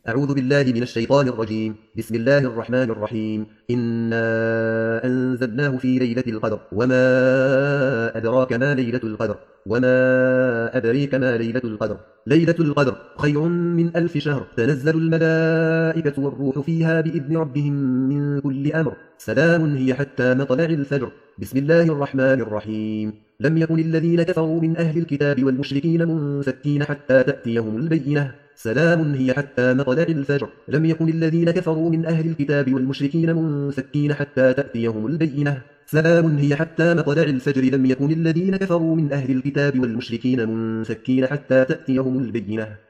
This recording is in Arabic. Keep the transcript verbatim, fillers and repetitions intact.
أعوذ بالله من الشيطان الرجيم. بسم الله الرحمن الرحيم. إنا أنزلناه في ليلة القدر وما أدراك ما ليلة القدر وما أدريك ما ليلة القدر ليلة القدر خير من ألف شهر. تنزل الملائكة والروح فيها بإذن ربهم من كل أمر. سلام هي حتى مطلع الفجر. بسم الله الرحمن الرحيم. لم يكن الذين كفروا من أهل الكتاب والمشركين منفكين حتى تأتيهم البينة. سلام هي حتى مطلع الفجر. لم يكن الذين كفروا من أهل الكتاب والمشركين منفكين حتى تأتيهم البينة. سلام هي حتى مطلع الفجر. لم يكن الذين كفروا من أهل الكتاب والمشركين منفكين حتى تأتيهم البينة.